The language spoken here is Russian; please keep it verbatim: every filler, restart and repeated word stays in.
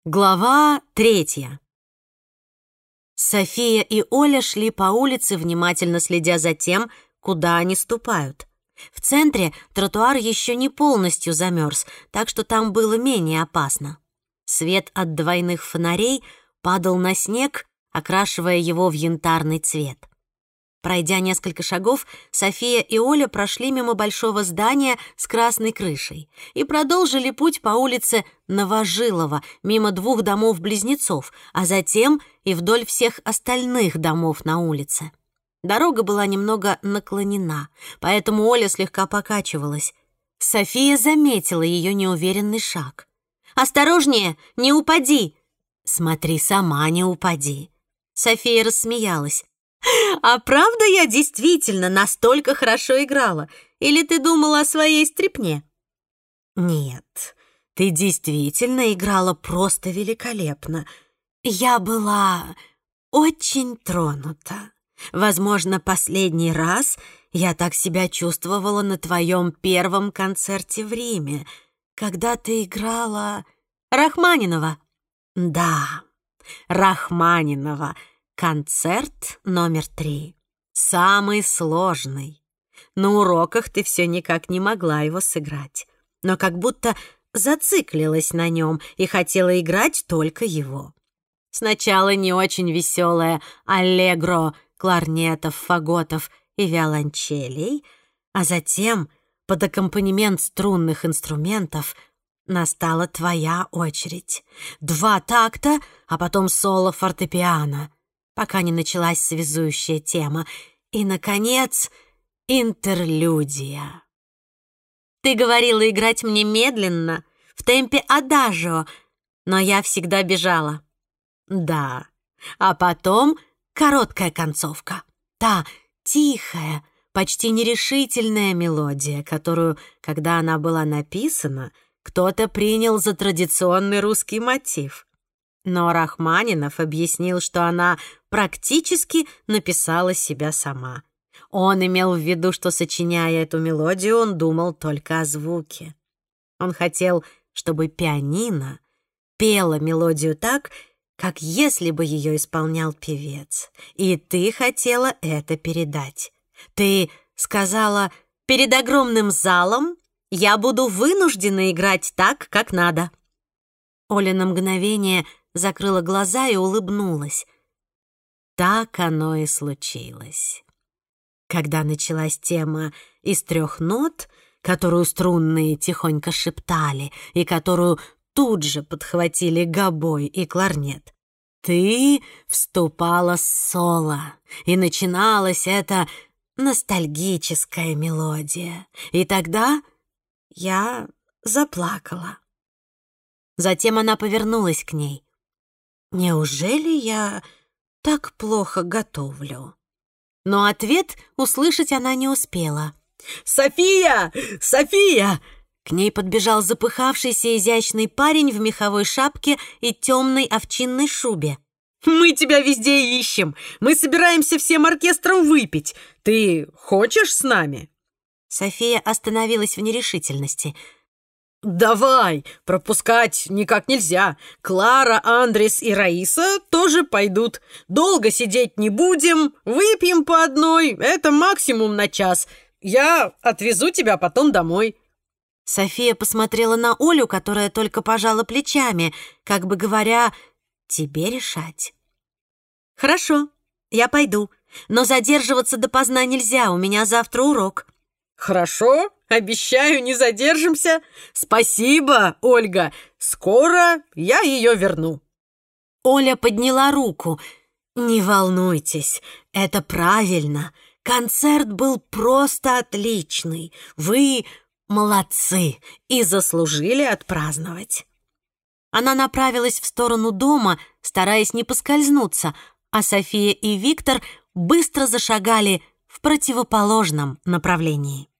Глава третья. София и Оля шли по улице, внимательно следя за тем, куда они ступают. В центре тротуар еще не полностью замерз, так что там было менее опасно. Свет от двойных фонарей падал на снег, окрашивая его в янтарный цвет. Пройдя несколько шагов, София и Оля прошли мимо большого здания с красной крышей и продолжили путь по улице Новожилова, мимо двух домов-близнецов, а затем и вдоль всех остальных домов на улице. Дорога была немного наклонена, поэтому Оля слегка покачивалась. София заметила ее неуверенный шаг. «Осторожнее, не упади!» «Смотри сама, не упади!» София рассмеялась. «А правда я действительно настолько хорошо играла? Или ты думала о своей стрипне?» «Нет, ты действительно играла просто великолепно. Я была очень тронута. Возможно, последний раз я так себя чувствовала на твоем первом концерте в Риме, когда ты играла Рахманинова». «Да, Рахманинова. Концерт номер три. Самый сложный. На уроках ты все никак не могла его сыграть, но как будто зациклилась на нем и хотела играть только его. Сначала не очень веселое аллегро кларнетов, фаготов и виолончелей, а затем под аккомпанемент струнных инструментов настала твоя очередь. Два такта, а потом соло фортепиано, пока не началась связующая тема. И, наконец, интерлюдия. Ты говорила играть мне медленно, в темпе адажио, но я всегда бежала. Да, а потом короткая концовка. Та тихая, почти нерешительная мелодия, которую, когда она была написана, кто-то принял за традиционный русский мотив. Но Рахманинов объяснил, что она практически написала себя сама. Он имел в виду, что, сочиняя эту мелодию, он думал только о звуке. Он хотел, чтобы пианино пело мелодию так, как если бы ее исполнял певец. И ты хотела это передать. Ты сказала: «Перед огромным залом я буду вынуждена играть так, как надо». Оля на мгновение закрыла глаза и улыбнулась. Так оно и случилось. Когда началась тема из трех нот, которую струнные тихонько шептали и которую тут же подхватили гобой и кларнет, ты вступала с соло, и начиналась эта ностальгическая мелодия. И тогда я заплакала. Затем она повернулась к ней. «Неужели я так плохо готовлю?» Но ответ услышать она не успела. «София! София!» К ней подбежал запыхавшийся изящный парень в меховой шапке и темной овчинной шубе. «Мы тебя везде ищем! Мы собираемся всем оркестром выпить! Ты хочешь с нами?» София остановилась в нерешительности. «Давай, пропускать никак нельзя. Клара, Андрес и Раиса тоже пойдут. Долго сидеть не будем, выпьем по одной, это максимум на час. Я отвезу тебя потом домой». София посмотрела на Олю, которая только пожала плечами, как бы говоря: «Тебе решать». «Хорошо, я пойду, но задерживаться допоздна нельзя, у меня завтра урок». «Хорошо, обещаю, не задержимся. Спасибо, Ольга. Скоро я ее верну». Оля подняла руку. «Не волнуйтесь, это правильно. Концерт был просто отличный. Вы молодцы и заслужили отпраздновать». Она направилась в сторону дома, стараясь не поскользнуться, а София и Виктор быстро зашагали в противоположном направлении.